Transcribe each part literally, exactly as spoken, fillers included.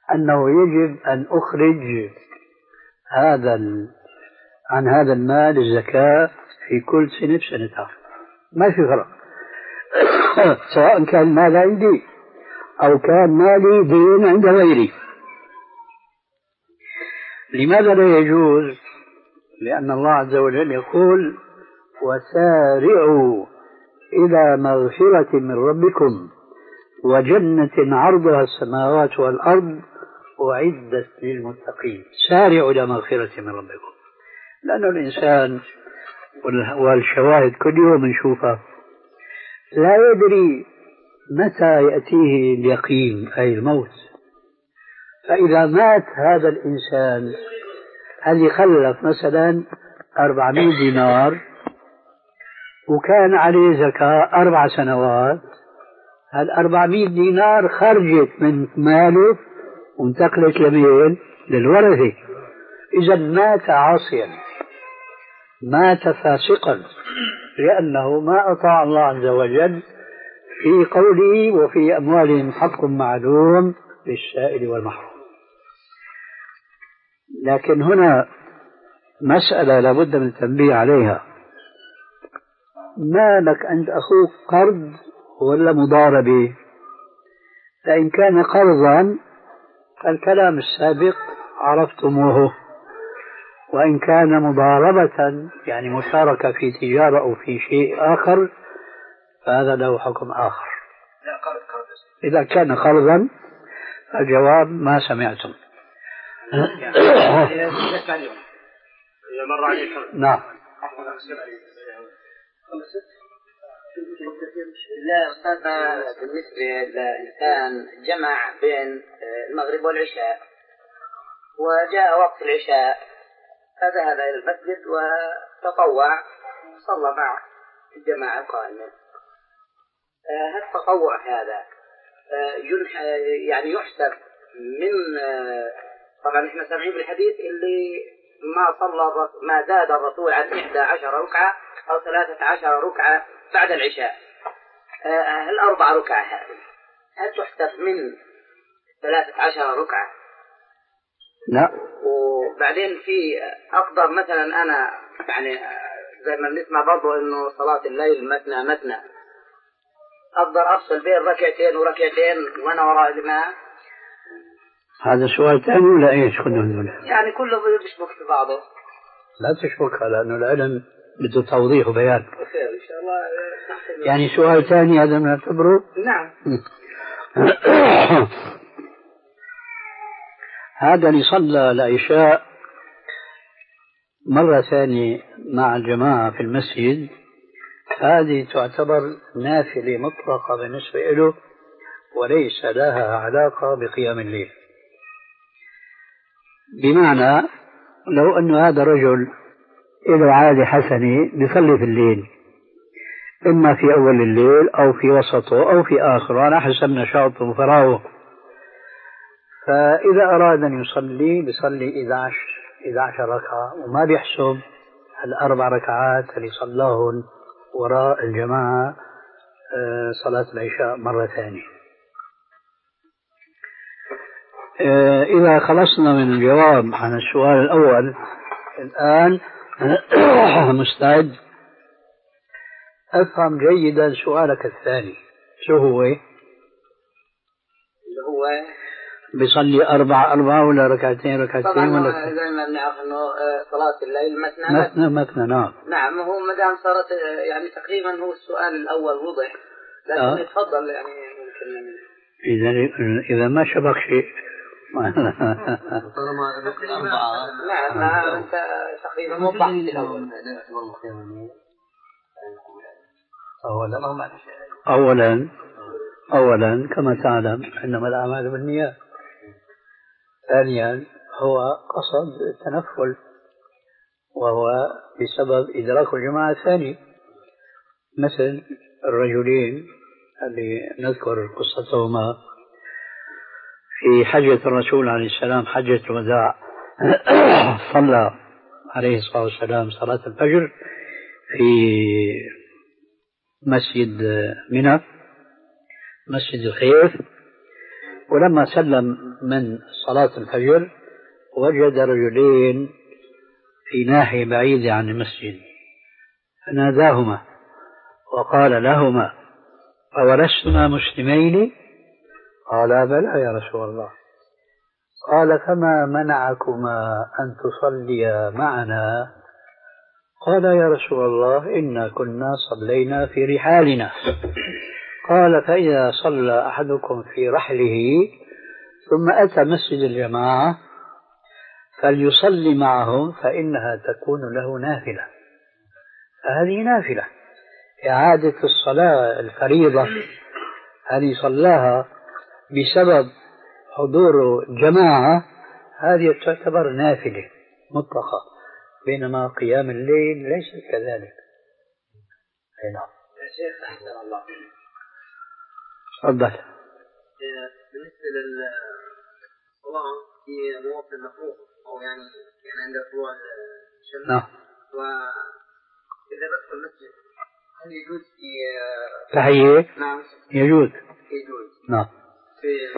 أنه يجب أن أخرج هذا عن هذا المال الزكاة في كل سنة بسنتها، ما في فرق. سواء كان مال عندي أو كان مالي دين عند غيري. لماذا لا يجوز؟ لأن الله عز وجل يقول وسارعوا إلى مغفرة من ربكم وجنة عرضها السماوات والأرض أعدت للمتقين. سارعوا إلى مغفرة من ربكم، لأن الإنسان والشواهد كل يوم نشوفها لا يدري متى يأتيه اليقين أي الموت. فإذا مات هذا الإنسان هل يخلف مثلا أربعمائة دينار وكان عليه زكاة أربع سنوات، هل أربعمائة دينار خرجت من ماله وانتقلت لمين؟ للورثة. إذا مات عاصيا، مات فاسقا، لأنه ما أطاع الله عز وجل في قوله وفي أموالهم حق معلوم للسائل والمحروم. لكن هنا مسألة لابد من التنبيه عليها. ما لك عند أخوك قرض ولا مضاربة؟ فإن كان قرضا فالكلام السابق عرفتموه، وإن كان مضاربة يعني مشاركة في تجارة أو في شيء آخر فهذا له حكم آخر. إذا كان قرضا فالجواب ما سمعتم. نعم. لا أستاذنا، بالنسبة للإنسان جمع بين المغرب والعشاء وجاء وقت العشاء فذهب إلى المسجد وتطوع صلى مع الجماعة القائمة. هل التطوع هذا يعني يحسب من، طبعا احنا سامعين بالحديث اللي ما صلى ما زاد الرسول عن إحدى عشر ركعة أو ثلاثة عشر ركعة بعد العشاء، هل أربع ركعة هذه هل تحسب من ثلاثة عشر ركعة؟ لا. وبعدين في أقدر مثلا أنا يعني زي ما بنسمع برضو إنه صلاة الليل مثنى مثنى، أقدر أفصل بين ركعتين وركعتين وأنا وراء الإمام؟ هذا سؤال ثاني ولا إيش؟ يعني كله بيشبك في بعضه. لا تشبكها لأنه العلم بده توضيح وبيان. خير إن شاء الله. يعني سؤال ثاني هذا نعتبره؟ نعم. هذا اللي صلى العشاء مرة ثانية مع الجماعة في المسجد، هذه تعتبر نافلة مطلقة بالنسبة له وليس لها علاقة بقيام الليل. بمعنى لو أن هذا رجل له عادة حسنة بيصلي في الليل، إما في أول الليل أو في وسطه أو في آخره على حسب نشاطه وفراغه، فإذا أراد أن يصلي بيصلي إحدى عشرة ركعة وما بيحسب الأربع ركعات اللي صلاهن وراء الجماعة صلاة العشاء مرة ثانية. إذا خلصنا من الجواب عن السؤال الأول الآن مستعد أفهم جيدا سؤالك الثاني. شو هو؟ اللي هو بيصلي أربع أربع ولا ركعتين ركعتين ولا؟ طبعا زي ما بنعرف إنه صلاة الليل مثنى مثنى مثنى. نعم نعم. هو ما دام صارت يعني تقريبا هو السؤال الأول وضح، لكن آه. يتفضل يعني ممكن. إذا إذا ما شبك شيء نعم نعم. أنت تقريبا وضحت الأول. أولا أولا أولا كما تعلم إنما الأعمال بالنيات. ثانيا هو قصد التنفل وهو بسبب إدراك الجماعة الثاني، مثل الرجلين اللي نذكر قصتهما في حجة الرسول عليه السلام حجة الوداع. صلى عليه الصلاة والسلام صلاة الفجر في مسجد منى مسجد الخيف، ولما سلم من صلاة الفجر وجد رجلين في ناحية بعيدة عن المسجد فناداهما وقال لهما أولستما مسلمين؟ قالا بلى يا رسول الله. قال فما منعكما أن تصليا معنا؟ قال يا رسول الله إنا كنا صلينا في رحالنا. قال فإذا صلى أحدكم في رحله ثم أتى مسجد الجماعة فليصلي معهم فإنها تكون له نافلة. فهذه نافلة إعادة الصلاة الفريضة هذه صلاها بسبب حضور جماعة هذه تعتبر نافلة مطلقة، بينما قيام الليل ليس كذلك. نعم يا شيخ أحسن الله. تفضل. بالنسبة للصلاة في مواطن مفروض أو يعني يعني عند طلوع الشمس. نعم. وإذا بدخل المسجد هل يجوز في تحية؟ نعم يجوز. يجوز. نعم. في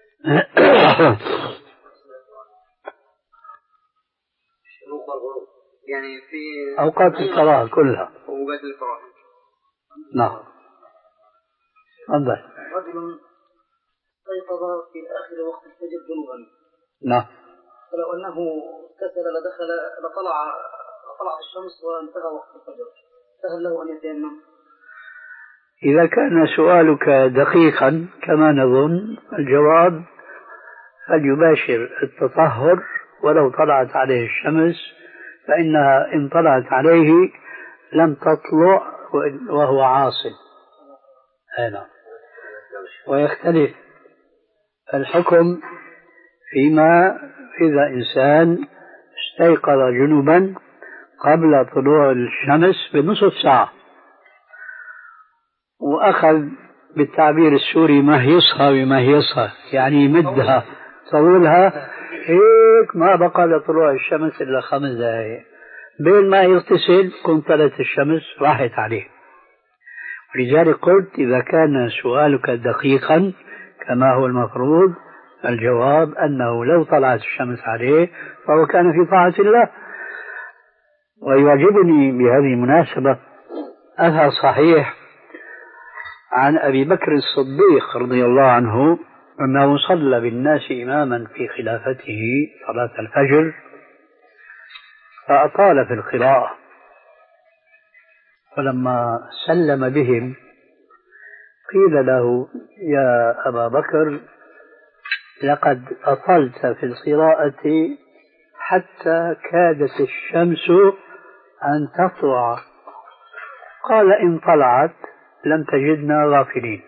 يعني في أوقات الصلاة كلها. أوقات الصلاة. نعم. تفضل. رجل استيقظ في آخر وقت الفجر جنوبا. نعم. فلو أنه اغتسل لدخل لطلع لطلعت الشمس وانتهى وقت الفجر فهل له أن يتيمم؟ إذا كان سؤالك دقيقا كما نظن الجواب فليباشر التطهر ولو طلعت عليه الشمس، فإنها إن طلعت عليه لم تطلع وهو عاصٍ. هذا ويختلف الحكم فيما إذا إنسان استيقظ جنوبا قبل طلوع الشمس بنصف ساعة وأخذ بالتعبير السوري مهيصها بمهيصها، يعني يمدها طولها هيك ما بقى لطلوع الشمس إلا خمس دقائق، بين ما يغتسل كنت طلعت الشمس راحت عليه. لذلك قلت إذا كان سؤالك دقيقا كما هو المفروض الجواب أنه لو طلعت الشمس عليه فهو كان في طاعة الله. ويعجبني بهذه المناسبة أثر صحيح عن أبي بكر الصديق رضي الله عنه أنه صلى بالناس إماما في خلافته صلاة الفجر فأطال في القراءة، فلما سلم بهم قيل له يا أبا بكر لقد أطلت في القراءة حتى كادت الشمس أن تطلع. قال إن طلعت لم تجدنا غافلين،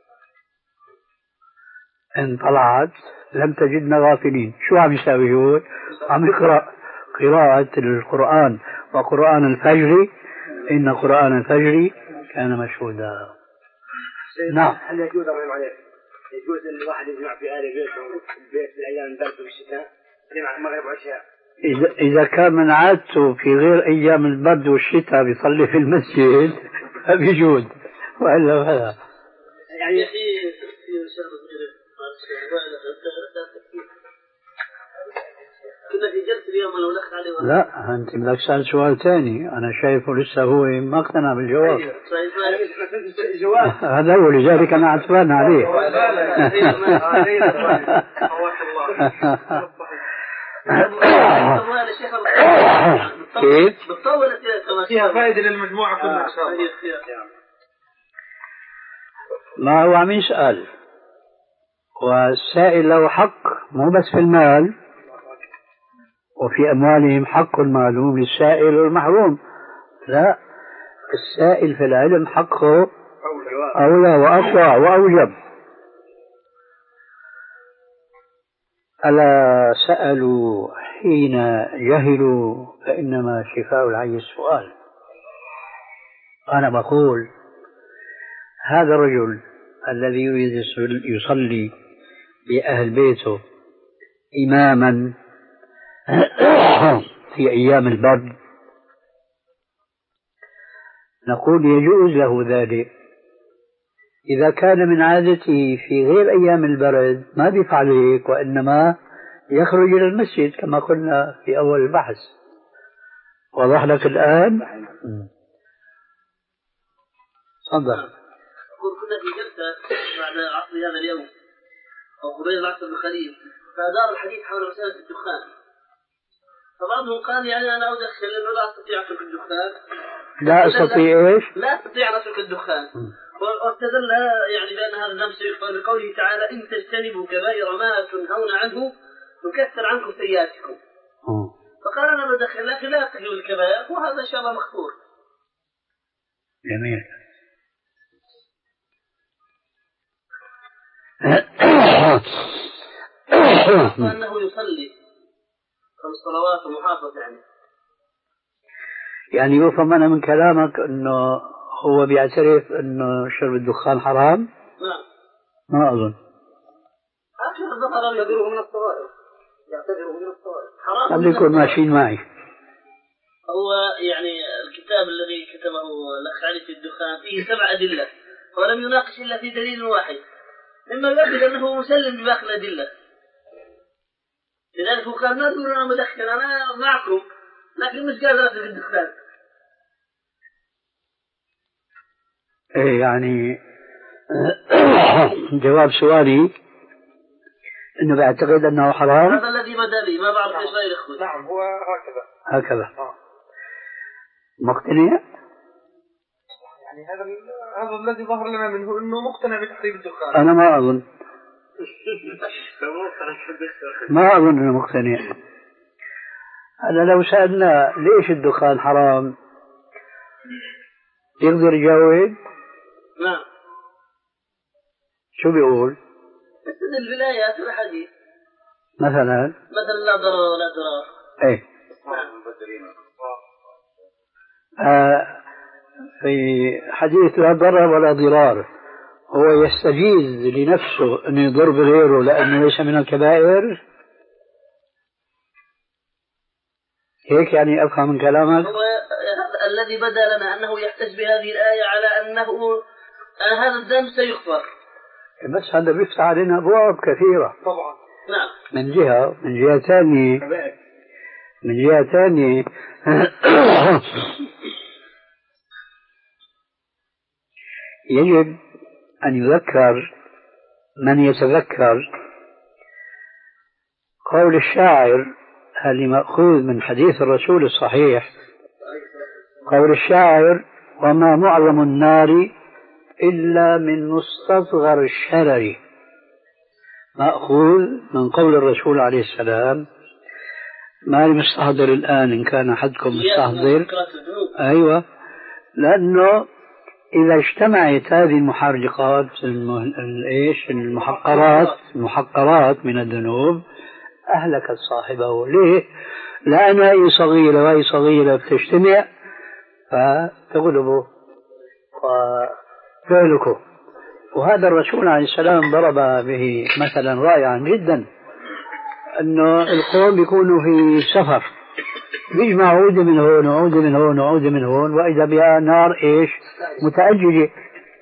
إن طلعت لم تجدنا غافلين. شو عم يساوي هو؟ عم يقرأ قراءة القرآن وقرآن الفجر إن قرآن الفجر كان مشهودا. نعم. هل يجوز أمام عليك يجوز أن الواحد يجمع في آل بيته البيت في الأيام البرد والشتاء يجمع المغرب والعشاء؟ إذا إذا كان من عادته في غير أيام البرد والشتاء بيصلي في المسجد فبيجوز، وإلا فلا. يعني في في كنا في جلسة اليوم أنا ولخت عليه ولا لا؟ أنت بدك تسأل سؤال ثاني، أنا شايفه لسه هو ما اقتنع بالجواب. هذا هو لذلك أنا عتبان عليه. كيف؟ فيها فائدة للمجموعة كلها إن شاء الله. ما هو عم يسأل، والسائل له حق مو بس في المال، وفي أموالهم حق معلوم للسائل والمحروم. لا، السائل في العلم حقه أولى وأقوى وأوجب. ألا سألوا حين جهلوا فإنما شفاء العي السؤال. أنا بقول هذا الرجل الذي يريد يصلي بأهل بيته إماما في أيام البرد نقول يجوز له ذلك إذا كان من عادته في غير أيام البرد ما بيفعل هيك، وإنما يخرج إلى المسجد كما قلنا في أول البحث. واضح لك الآن؟ تفضل. أقول كنا في جلسة بعد عصر هذا اليوم أو قبيل العصر الخليل، فدار الحديث حول مسألة الدخان، فبعضهم قال يعني أنا أدخن لأنه لا أستطيع أترك الدخان. لا أستطيع إيش؟ لا أستطيع أن أترك الدخان. واستدل يعني بأن هذا الذنب سيغفر بقوله تعالى إن تجتنبوا كبائر ما تنهون عنه نكثر عنكم سيئاتكم. فقال أنا بدخن لكن لا أتجه الكبائر، وهذا إن شاء الله مغفور. جميل. أنه يصلي خمس صلوات ومحافظ يعني. يعني يفهم أنا من كلامك أنه هو بيعترف أنه شرب الدخان حرام؟ نعم. ما أظن. يعتبره من الصغائر. يعتبره من الصغائر. حرام. قبل يكون ماشيين معي. هو يعني الكتاب الذي كتبه الأخ علي في الدخان فيه سبع أدلة، ولم يناقش إلا في دليل واحد، مما يؤكد أنه مسلم بباقي الأدلة. لذلك هو قال ما تقول أنا مدخن، أنا معكم لكن مش قادر أترك الدخان. إيه يعني جواب سؤالي إنه بعتقد أنه حرام. هذا الذي بدا لي، ما بعرف إيش غير إخوي. نعم هو هكذا. هكذا. آه. مقتنع؟ يعني هذا هذا الذي ظهر لنا منه إنه مقتنع بتحريم الدخان. أنا ما أظن. ما أظن أنه مقتنع. أنا لو سألنا ليش الدخان حرام يقدر يجاوب؟ نعم. شو بيقول؟ استدل بالآيات والحديث. مثلا؟ مثلا لا ضرر ولا ضرار. إيه. آه في حديث لا ضرر ولا ضرار هو يستجيز لنفسه أن يضر بغيره لأنه ليس من الكبائر؟ هيك يعني أفهم من كلامك؟ هو الذي بدا لنا أنه يحتج بهذه الآية على أنه أن هذا الذنب سيغفر. بس هذا بيفتح علينا أبواب كثيرة. طبعا. نعم. من جهة من جهة ثانية من جهة ثانية يجب أن يذكر من يتذكر قول الشاعر اللي مأخوذ من حديث الرسول الصحيح، قول الشاعر وما معظم النار إلا من مستصغر الشرر، مأخوذ من قول الرسول عليه السلام. ما مستحضر الآن إن كان أحدكم مستحضر. أيوة، لأنه إذا اجتمعت هذه المحرقات الإيش المحقرات المحقرات من الذنوب أهلكت صاحبه. ليه؟ لأن هذه صغيرة وهي صغيرة بتجتمع فتغلبه وتهلكه. وهذا الرسول عليه السلام ضرب به مثلا رائعا جدا، أنه القوم بيكونوا في سفر بيجمع عودة من هون وعودة من هون وعودة من هون وإذا بها نار إيش متأججة.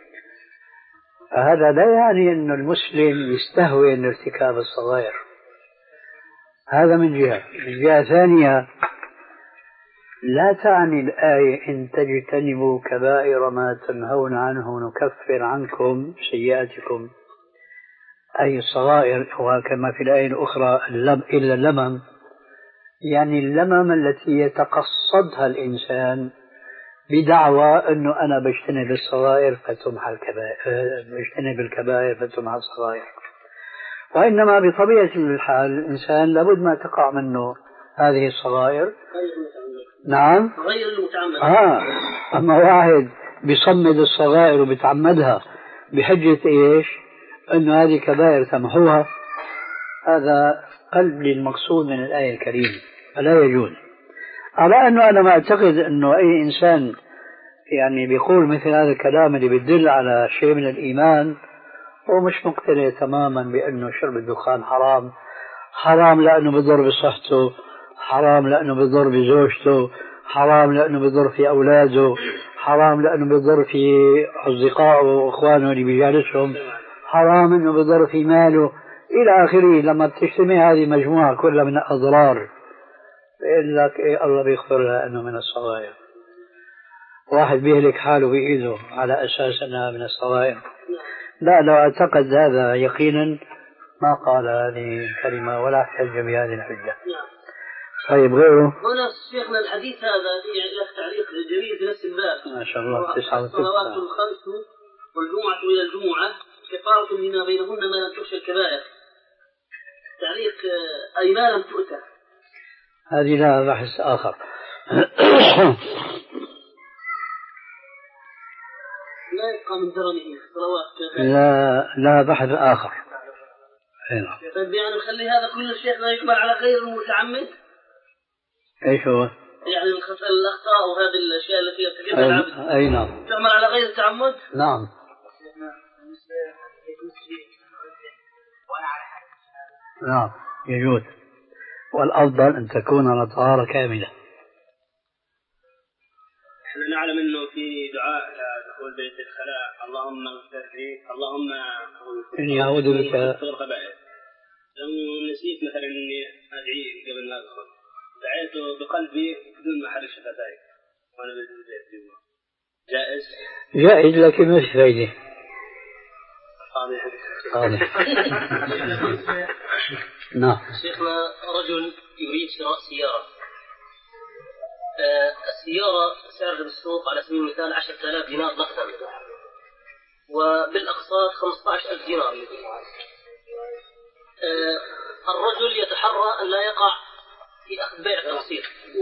هذا لا يعني أن المسلم يستهون ارتكاب الصغائر. هذا من جهة. من جهة ثانية لا تعني الآية إن تجتنبوا كبائر ما تنهون عنه نكفر عنكم سيئاتكم، أي الصغائر، وكما في الآية الأخرى إلا اللمم، يعني اللمم التي يتقصدها الإنسان بدعوى أنه أنا بجتنب الصغائر فتمحى الكبائر، بجتنب الكبائر فتمحى الصغائر. وإنما بطبيعة الحال الإنسان لابد ما تقع منه هذه الصغائر. نعم غير المتعمد. آه. أما واحد بيصمد الصغائر وبتعمدها بحجة إيش أنه هذه كبائر تمحوها، هذا قلب للمقصود من الآية الكريمة، فلا يجوز. على أنه أنا ما أعتقد أنه أي إنسان يعني بيقول مثل هذا الكلام اللي بيدل على شيء من الإيمان هو مش مقتنع تماما بأنه شرب الدخان حرام. حرام لأنه بضر بصحته، حرام لأنه بضر بزوجته، حرام لأنه بضر في أولاده، حرام لأنه بيضر في أصدقائه وإخوانه اللي بيجالسهم، حرام إنه بيضر في ماله إلى آخره. لما بتجتمع هذه مجموعة كلها من الأضرار بيقول لك إيه الله بيغفر لها أنه من الصغائر. واحد بيهلك حاله بإيده على أساس أنها من الصغائر. لا، لو اعتقد هذا يقينا ما قال هذه الكلمة ولا احتج بهذه الحجة. طيب غيره؟ هنا شيخنا الحديث هذا يعني له تعليق جميل بنفس الباب. ما شاء الله. تسعة وتسعة. الصلوات الخمس والجمعة إلى الجمعة كفارة لما بينهن ما لم تخشى الكبائر. تعليق أي ما لم تؤتى. هذه لها بحث آخر. لا يبقى من درنه صلوات. لا لا بحث آخر. هنا. طيب يعني نخلي هذا كل الشيخ لا يقبل على غير المتعمد. ايش هو؟ يعني الأخطاء وهذه الأشياء التي يرتكبها العبد. أي نعم. تعمل على غير التعمد؟ نعم. نعم يجوز، والأفضل أن تكون على طهارة كاملة. احنا نعلم انه في دعاء دخول بيت الخلاء اللهم اغفر لي اللهم اني اعوذ بك لو نسيت مثلا اني ادعي قبل ما ادخل دعيته بقلبي بدون ما احرك شفتاي وانا بالبيت جوا، جائز؟ جائز لكن مش فايدة. نعم. شيخنا رجل يريد شراء سيارة، آه السيارة سعرها بالسوق على سبيل المثال عشرة آلاف دينار نقدا وبالأقساط خمسة عشر ألف دينار. آه الرجل يتحرى أن لا يقع في أخذ بيع تقسيط،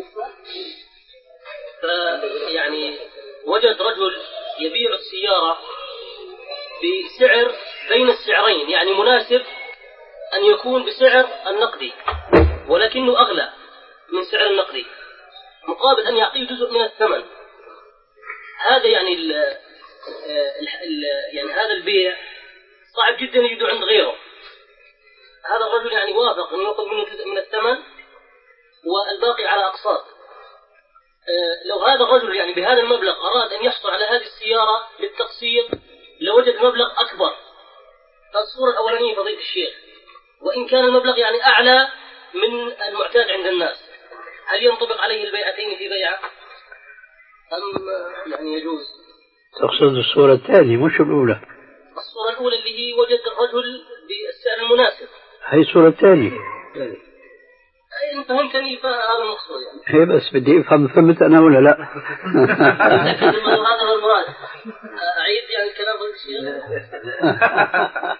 فيعني وجد رجل يبيع السيارة بسعر بين السعرين، يعني مناسب أن يكون بسعر النقدي ولكنه أغلى من سعر النقدي مقابل أن يعطيه جزء من الثمن. هذا يعني ال ال يعني هذا البيع صعب جدا يجده عند غيره. هذا الرجل يعني وافق أن يأخذ منه جزء من الثمن والباقي على أقساط. لو هذا الرجل يعني بهذا المبلغ أراد أن يحصل على هذه السيارة بالتقسيط لوجد مبلغ أكبر. الصورة الأولانية فضيلة الشيخ، وإن كان المبلغ يعني أعلى من المعتاد عند الناس، هل ينطبق عليه البيعتين في بيعة أم يعني يجوز؟ تقصد الصورة الثانية مش الأولى؟ الصورة الأولى اللي هي وجد الرجل بالسعر المناسب. هي الصورة الثانية. أي فهمتني فهذا المقصود يعني. هي بس بدي أفهم فهمت أنا ولا لا؟ هذا هو المراد. أعيد يعني الكلام الشيخ.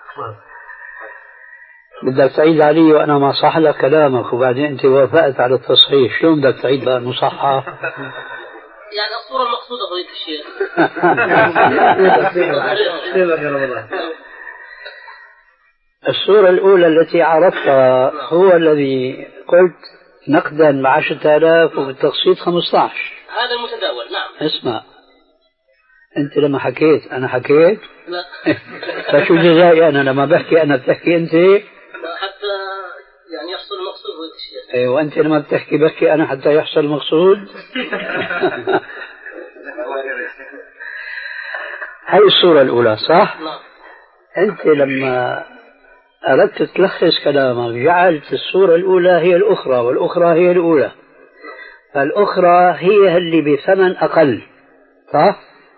بدك تعيد علي وأنا ما صح لك كلامك وبعدين أنت وافقت على التصحيح، شلون بدك تعيد بقى المصحح؟ يعني الصورة المقصودة فضيلة الشيخ. الصورة الأولى التي عرفتها هو الذي قلت نقدا بعشرة آلاف وبالتقسيط خمسة عشر. هذا المتداول. نعم. اسمع، أنت لما حكيت أنا حكيت؟ لا. فشو جزائي أنا لما بحكي أنا بتحكي أنت؟ حتى يعني يحصل المقصود فضيلة الشيخ. أيوة، وأنت لما بتحكي بحكي أنا حتى يحصل المقصود. هاي الصورة الأولى صح؟ نعم. أنت لما أردت تلخص كلامك جعلت الصورة الأولى هي الأخرى والأخرى هي الأولى، فالأخرى هي اللي بثمن أقل صح؟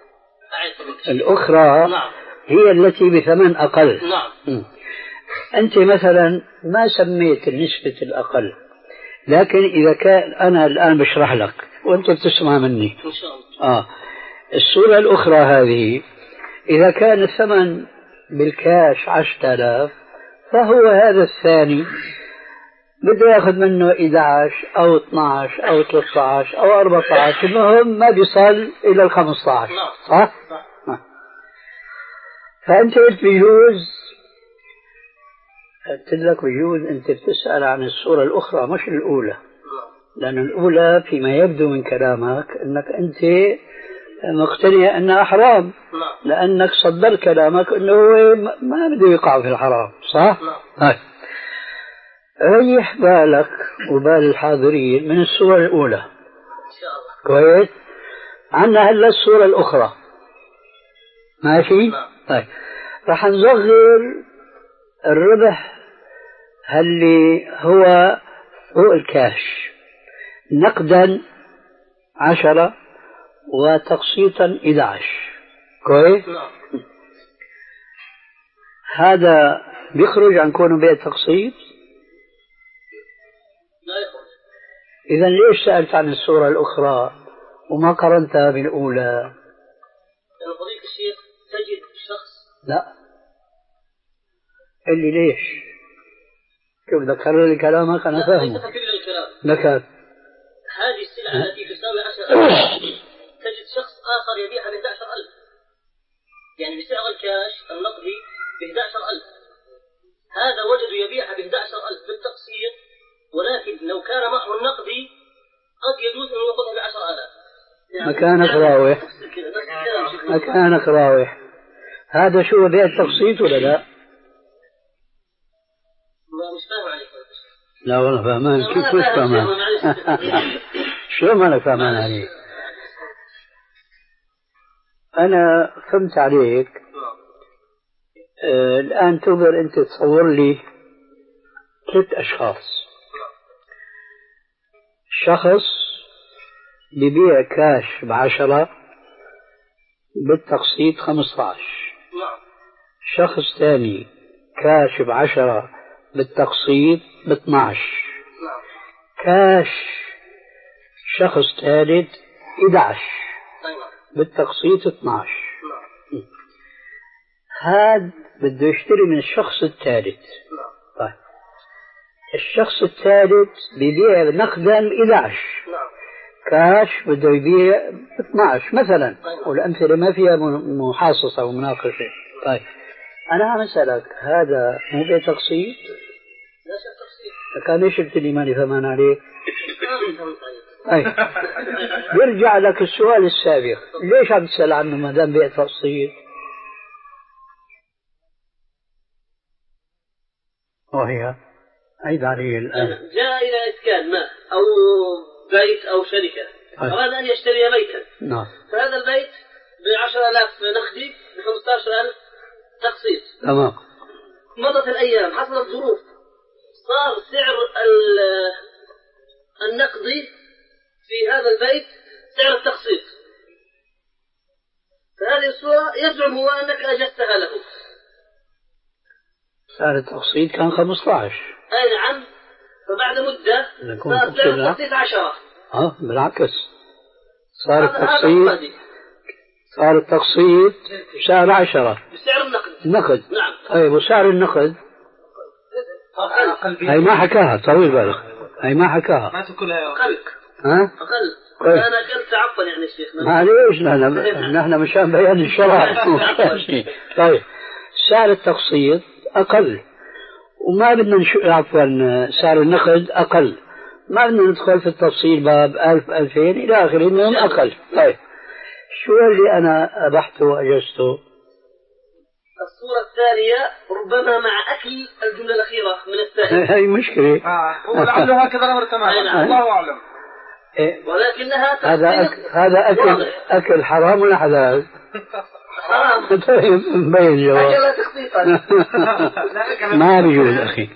الأخرى نعم. هي التي بثمن أقل. نعم. أنت مثلا ما سميت النسبة الأقل، لكن إذا كان أنا الآن بشرح لك وأنت بتسمع مني إن شاء الله. آه. الصورة الأخرى هذه إذا كان الثمن بالكاش عشرة آلاف فهو هذا الثاني بده ياخذ منه إحدى عشر أو اثنا عشر أو ثلاثة عشر أو أربعة عشر، المهم ما بيصل إلى ال خمسة عشر صح؟ صح؟ فأنت قلت بيجوز، قلت لك بيجوز أنت بتسأل عن الصورة الأخرى مش الأولى، لأن الأولى فيما يبدو من كلامك أنك أنت مقتنع أنها حرام لأنك صدر كلامك أنه ما بده يقع في الحرام صح؟ هاي ريح بالك وبال الحاضرين من الصورة الأولى. كويس؟ عندنا هلا الصورة الأخرى ماشي؟ طيب راح نصغر الربح اللي هو فوق الكاش نقدا عشرة وتقسيطا إحدى عشر كويس؟ هذا بيخرج عن كونه بيع تقسيط؟ لا يخرج. إذا ليش سألت عن الصورة الأخرى وما قارنتها بالأولى؟ لأن فضيلة الشيخ تجد شخص لا اللي ليش؟ شوف ذكر لي كلامك أنا فاهمه. ذكر هذه السلعة التي تساوي عشرة ألف تجد شخص آخر يبيعها ب إحدى عشرة ألف، يعني بسعر الكاش النقدي ب إحدى عشرة ألف، هذا وجد يبيعها ب إحدى عشرة ألف بالتقسيط، ولكن لو كان معه النقدي قد يجوز أن يوقفها ب عشرة آلاف. يعني مكانك راوح مكانك راوح. هذا شو بيع التقسيط ولا لا؟ ما مش فاهم عليك. لا والله فهمان. كيف مش فهمان؟ شو ما أنا فهمان عليك؟ أنا فهمت عليك. آه الآن تقدر أنت تصور لي ثلاث أشخاص. شخص ببيع كاش بعشرة بالتقسيط خمسة عشر. شخص ثاني كاش بعشرة بالتقسيط باثنى عشر. كاش شخص ثالث إحدى عشر بالتقسيط اثنى عشر. هذا بده يشتري من الشخص الثالث. طيب الشخص الثالث بيبيع نقدا إحدى عشر، كاش بده يبيع اثنى عشر مثلا، والأمثلة ما فيها محاصصة ومناقشة. طيب أنا عم أسألك هذا مو بيع تقسيط؟ لا شيء تقسيط. كان ليش قلت لي ماني فهمان عليك؟ طيب يرجع لك السؤال السابق، ليش عم تسأل عنه ما دام بيع تقسيط؟ وهي عيد عليه الآن. جاء إلى إسكان ما أو بيت أو شركة، أراد أن يشتري بيتا. نعم. فهذا البيت بعشرة آلاف نقدي بخمسة عشر ألف تقسيط. تمام. مضت الأيام، حصلت ظروف، صار سعر النقدي في هذا البيت سعر التقسيط. فهذه الصورة يزعم هو أنك أجزتها له. سعر التقسيط كان خمسة عشر. أي نعم. فبعد مدة صار سعر التقسيط عشرة. اه بالعكس صار التقسيط صار التقسيط سعر عشرة بسعر النقد. النقد. نعم. طيب وسعر النقد هي ما حكاها طويل بالك، هي ما حكاها ما تقولها أقل. ها أقل. طيب. أنا كنت تعطل يعني الشيخ. معليش نحن نحن مشان بيان الشرع. طيب سعر التقسيط أقل وما بدنا نشوف، عفوا سعر النقد أقل، ما بدنا ندخل في التفصيل باب ألف ألفين إلى آخره منهم أقل. طيب شو اللي أنا أبحته وأجزته؟ الصورة الثانية ربما مع أكل الجملة الأخيرة من السائل. هي مشكلة. آه. ولعله هكذا الأمر تماما. الله أعلم. إيه. ولكنها هذا أكل هذا أكل أكل حرام ولا حلال؟ حرام. طيب مبين جواب. أكلها تخطيطا. ما بيجوز أخي.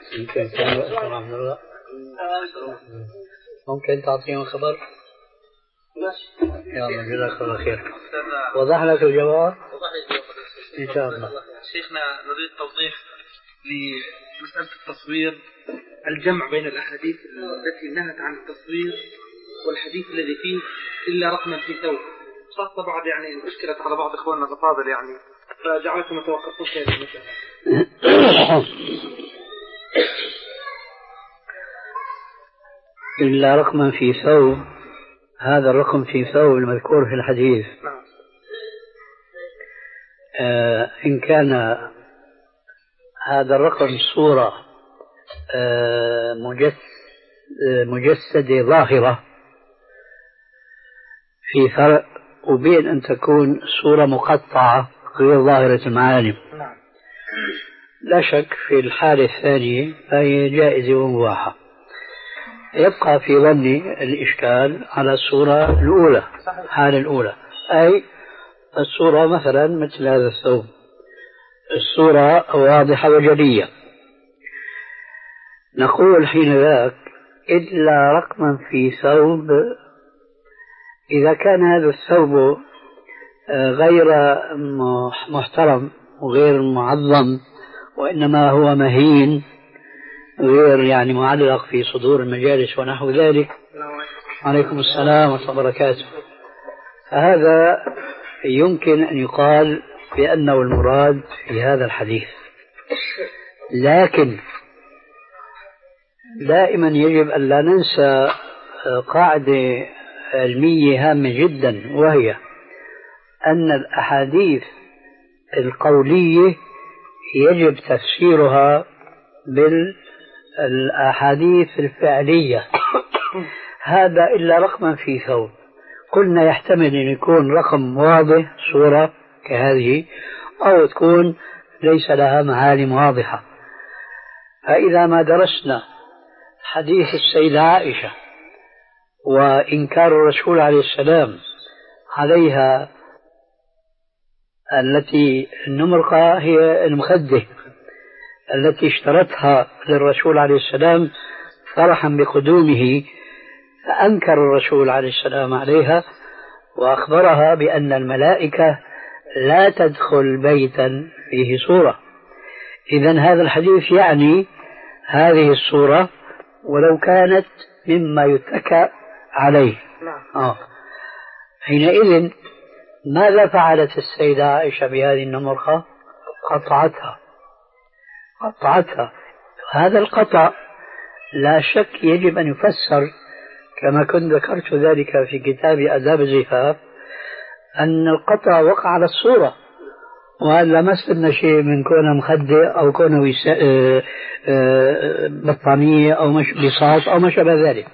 ممكن تعطيهم خبر؟ ماشي. يلا جزاك الله خير. وضح لك الجواب؟ وضح لي الجواب. إن شاء الله. شيخنا نريد توضيح لمسألة التصوير، الجمع بين الأحاديث التي نهت عن التصوير والحديث الذي فيه إلا رقما في ثوب. خاصة بعض يعني أشكلت على بعض إخواننا الأفاضل يعني، فجعلتهم يتوقفون في هذه المسألة. إلا رقما في ثوب، هذا الرقم في ثوب المذكور في الحديث. آه إن كان هذا الرقم صورة آه مجس آه مجسدة ظاهرة، في فرق وبين أن تكون صورة مقطعة غير ظاهرة المعالم. لا شك في الحالة الثانية فهي جائزة ومباحة. يبقى في ظني الإشكال على الصورة الأولى، الحالة الأولى، أي الصورة مثلا مثل هذا الثوب، الصورة واضحة وجلية، نقول حين ذاك إلا رقما في ثوب. إذا كان هذا الثوب غير محترم وغير معظم وإنما هو مهين غير يعني معلق في صدور المجالس ونحو ذلك، عليكم السلام ورحمة الله وبركاته، فهذا يمكن أن يقال بأنه المراد في هذا الحديث. لكن دائما يجب أن لا ننسى قاعدة علمية هامة جدا، وهي أن الأحاديث القولية يجب تفسيرها بالأحاديث الفعلية. هذا إلا رقما في ثوب، قلنا يحتمل أن يكون رقم واضح صورة كهذه، أو تكون ليس لها معالم واضحة. فإذا ما درسنا حديث السيدة عائشة وإنكار الرسول عليه السلام عليها التي النمرقة هي المخدة التي اشترتها للرسول عليه السلام فرحا بقدومه، فأنكر الرسول عليه السلام عليها وأخبرها بأن الملائكة لا تدخل بيتا فيه صورة. إذن هذا الحديث يعني هذه الصورة ولو كانت مما يتكى عليه. آه. حينئذ ماذا فعلت السيدة عائشة بهذه النمرقة؟ قطعتها قطعتها. هذا القطع لا شك يجب أن يفسر كما كنت ذكرت ذلك في كتاب آداب الزفاف، أن القطع وقع على الصورة، وهذا ما استثنى شيء من كونه مخدة أو كونه بطانية أو مش بساط أو ما شابه ذلك.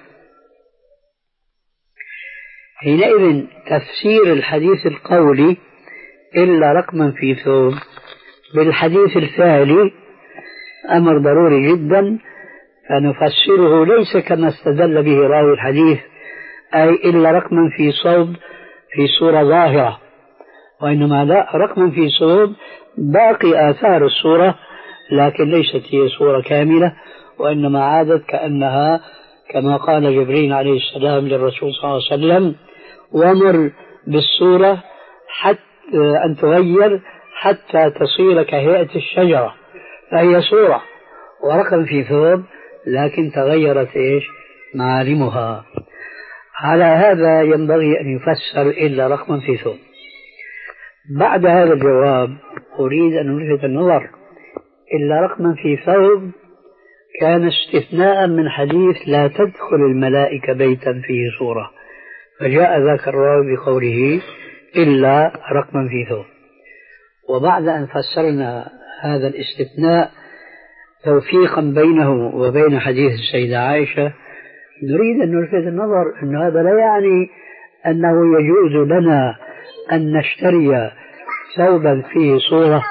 حينئذ تفسير الحديث القولي إلا رقما في ثوب بالحديث الفعلي أمر ضروري جدا، فنفسره ليس كما استدل به راوي الحديث أي إلا رقما في صوب في صورة ظاهرة، وإنما لا، رقما في صوب باقي آثار الصورة لكن ليست هي صورة كاملة، وإنما عادت كأنها كما قال جبريل عليه السلام للرسول صلى الله عليه وسلم: ومر بالصورة حتى أن تغير حتى تصير كهيئة الشجرة، فهي صورة ورقم في ثوب لكن تغيرت إيش معالمها. على هذا ينبغي أن يفسر إلا رقما في ثوب. بعد هذا الجواب أريد أن ألفت النظر، إلا رقما في ثوب كان استثناء من حديث لا تدخل الملائكة بيتا فيه صورة، فجاء ذاك الراوي بقوله إلا رقما في ثوب. وبعد أن فسرنا هذا الاستثناء توفيقا بينه وبين حديث السيدة عائشة، نريد أن نلفت النظر أن هذا لا يعني أنه يجوز لنا أن نشتري ثوبا فيه صورة،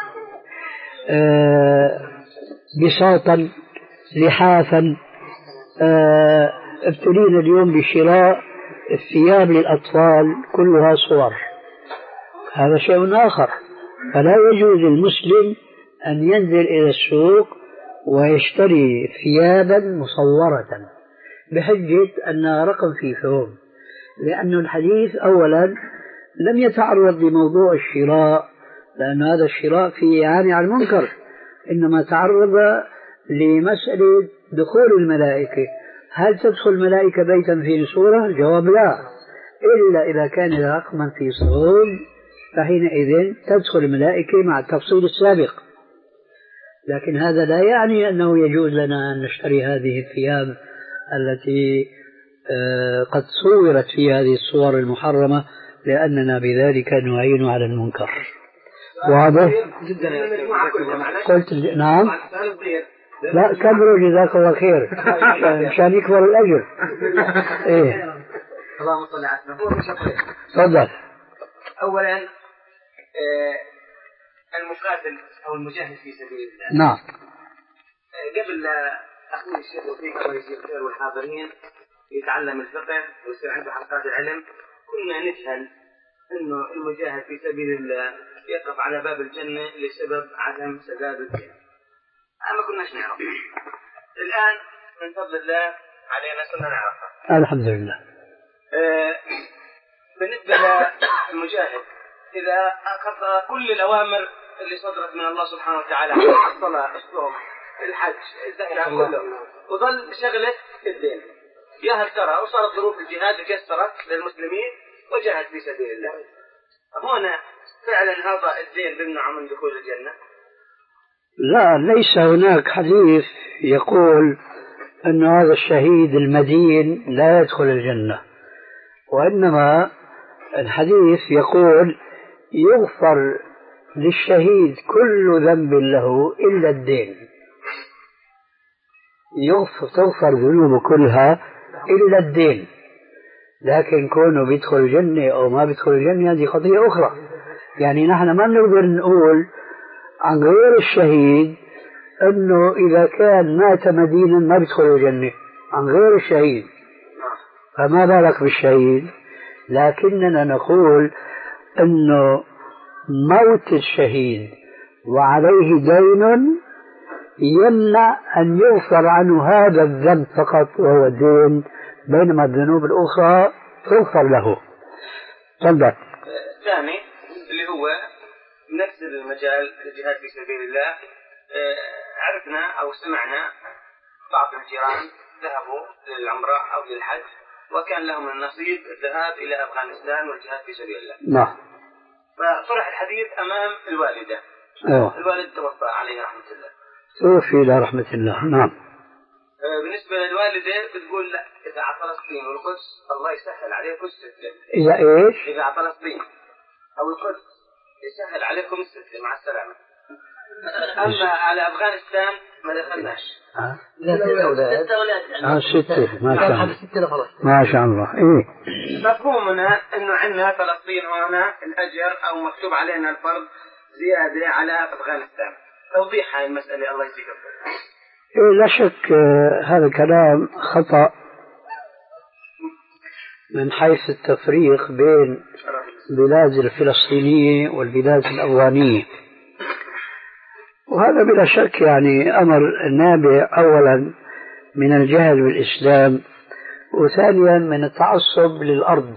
آه بساطا، لحافا. آه ابتلينا اليوم بشراء الثياب للأطفال كلها صور، هذا شيء آخر. فلا يجوز للمسلم أن ينزل إلى السوق ويشتري ثيابا مصورة بحجة أنها رقم في ثوب، لأن الحديث أولا لم يتعرض لموضوع الشراء، لأن هذا الشراء فيه إعانة على المنكر، إنما تعرض لمسألة دخول الملائكة. هل تدخل الملائكة بيتا فيه صورة؟ الجواب لا، إلا إذا كان رقما في صوب، فحينئذ تدخل الملائكة مع التفصيل السابق. لكن هذا لا يعني أنه يجوز لنا أن نشتري هذه الثياب التي قد صورت في هذه الصور المحرمة، لأننا بذلك نعين على المنكر. واضح؟ قلت نعم. لا كبروا جزاك الله خير مشان يكبر الأجر. إيه. اللهم صل على سيدنا. تفضل. أولا آه المقاتل أو المجاهد في سبيل الله. نعم. آه قبل أخوي الشيخ وفيك الله يجزيه الخير والحاضرين، يتعلم الفقه ويصير عنده حلقات العلم، كنا نجهل انه المجاهد في سبيل الله يقف على باب الجنة لسبب عدم سداد الدين. ما كناش نعرف. الآن من فضل الله علينا صرنا نعرفها. الحمد لله. آه بالنسبة للمجاهد إذا أخذ كل الأوامر اللي صدرت من الله سبحانه وتعالى، الصلاة، الصوم، الحج، الزكاة، كله، وظل شغلة الدين، يا هل ترى وصارت ظروف الجهاد كسرت للمسلمين وجاهد في سبيل الله، هنا فعلا هذا الدين بيمنع من دخول الجنة؟ لا، ليس هناك حديث يقول أن هذا الشهيد المدين لا يدخل الجنة، وإنما الحديث يقول يغفر للشهيد كل ذنب له إلا الدين، يغفر تغفر ذنوبه كلها إلا الدين، لكن كونه بيدخل الجنة أو ما بيدخل الجنة هذه قضية أخرى. يعني نحن ما نقدر نقول عن غير الشهيد أنه إذا كان مات مدينا ما بيدخل الجنة عن غير الشهيد، فما بالك بالشهيد. لكننا نقول أنه موت الشهيد وعليه دين يمنع أن يغفر عنه هذا الذنب فقط وهو الدين، بينما الذنوب الأخرى تغفر له. تفضل. الثاني اللي هو نفس المجال الجهاد في سبيل الله، عرفنا أو سمعنا بعض الجيران ذهبوا للعمرة أو للحج وكان لهم النصيب الذهاب إلى أفغانستان والجهاد في سبيل الله. نعم. فطرح الحديث أمام الوالدة. أيوة. الوالد توفى عليه رحمة الله. توفي إلى رحمة الله. نعم. بالنسبة للوالدة بتقول لا، إذا على فلسطين والقدس الله يسهل عليكم الستة. إذا إيش؟ إذا على فلسطين أو القدس يسهل عليكم الستة مع السلامة. أما على أفغانستان ما دخلناش. آه. ستة أولاد. آه ستة ما شاء الله. ما شاء الله. إيه. مفهومنا إنه عندنا فلسطين هنا الأجر أو مكتوب علينا الفرض زيادة على أفغانستان. توضيح هاي المسألة الله يجزيك الخير. إيه لا شك هذا الكلام خطأ من حيث التفريق بين البلاد الفلسطينية والبلاد الأفغانية، وهذا بلا شك يعني أمر نابع أولا من الجهل بالإسلام، وثانيا من التعصب للأرض.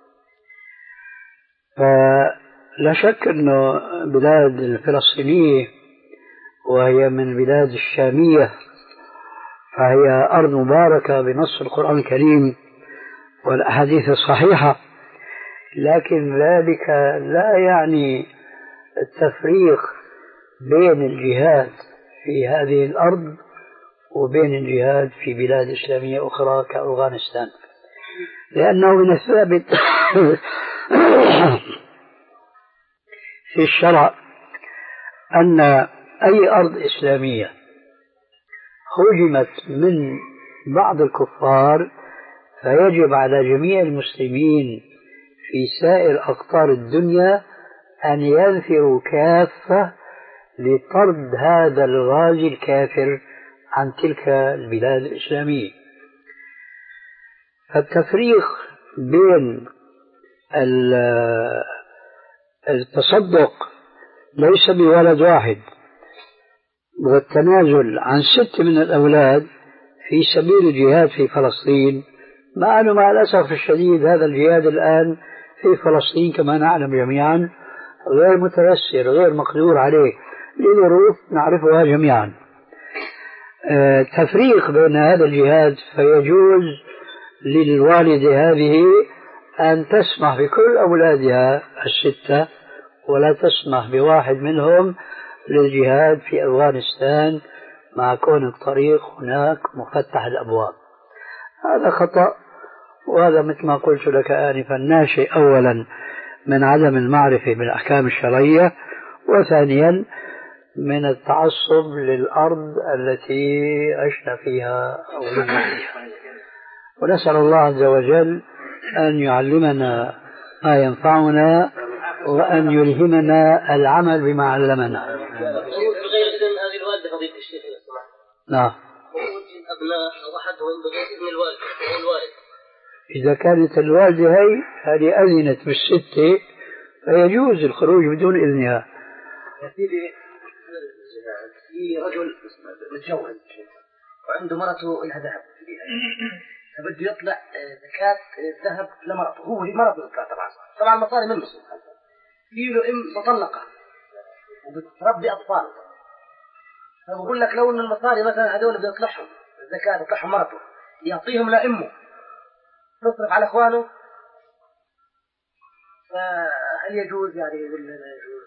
فلا شك أنه بلاد الفلسطينية وهي من البلاد الشامية فهي أرض مباركة بنص القرآن الكريم والأحاديث الصحيحة، لكن ذلك لا يعني التفريق بين الجهاد في هذه الأرض وبين الجهاد في بلاد إسلامية أخرى كأفغانستان، لأنه من الثابت في الشرع أن أي أرض إسلامية هجمت من بعض الكفار فيجب على جميع المسلمين في سائر أقطار الدنيا أن ينفروا كافة لطرد هذا الغازي الكافر عن تلك البلاد الإسلامية. فالتفريق بين التصدق ليس بولد واحد والتنازل عن ست من الأولاد في سبيل الجهاد في فلسطين، مع أنه مع الأسف الشديد هذا الجهاد الآن في فلسطين كما نعلم جميعا غير متيسر غير مقدور عليه لظروف نعرفها جميعا. آه تفريق بين هذا الجهاد فيجوز للوالدة هذه أن تسمح بكل أولادها الستة ولا تسمح بواحد منهم للجهاد في أفغانستان مع كون الطريق هناك مفتح الأبواب. هذا خطأ، وهذا مثل ما قلت لك آنفا ناشئ أولا من عدم المعرفة بالأحكام الشرعية، وثانيا من التعصب للأرض التي عشنا فيها أو فيها. ونسأل الله عز وجل أن يعلمنا ما ينفعنا وأن يلهمنا العمل بما علمنا. بغير إذن هذه الوالدة فضيلة الشيخ. نعم. أبناء أو أحدهم بغير إذن الوالد والوالد إذا كانت الوالدة هي هذه أذنت بالستة فيجوز الخروج بدون إذنها. يا سيدي في رجل متجوز وعنده مرته لها ذهب فبده يطلع زكاة الذهب لمرته، هو مرته يطلع طبعا طبعا المصاري منه في له ام مطلقة وبتربي أطفال، فبقول لك لو ان المصاري مثلا هذول بده يطلعهم الزكاة يطلعهم مرته يعطيهم لأمه تصرف على اخوانه، فهل يجوز يعني ولا لا يجوز؟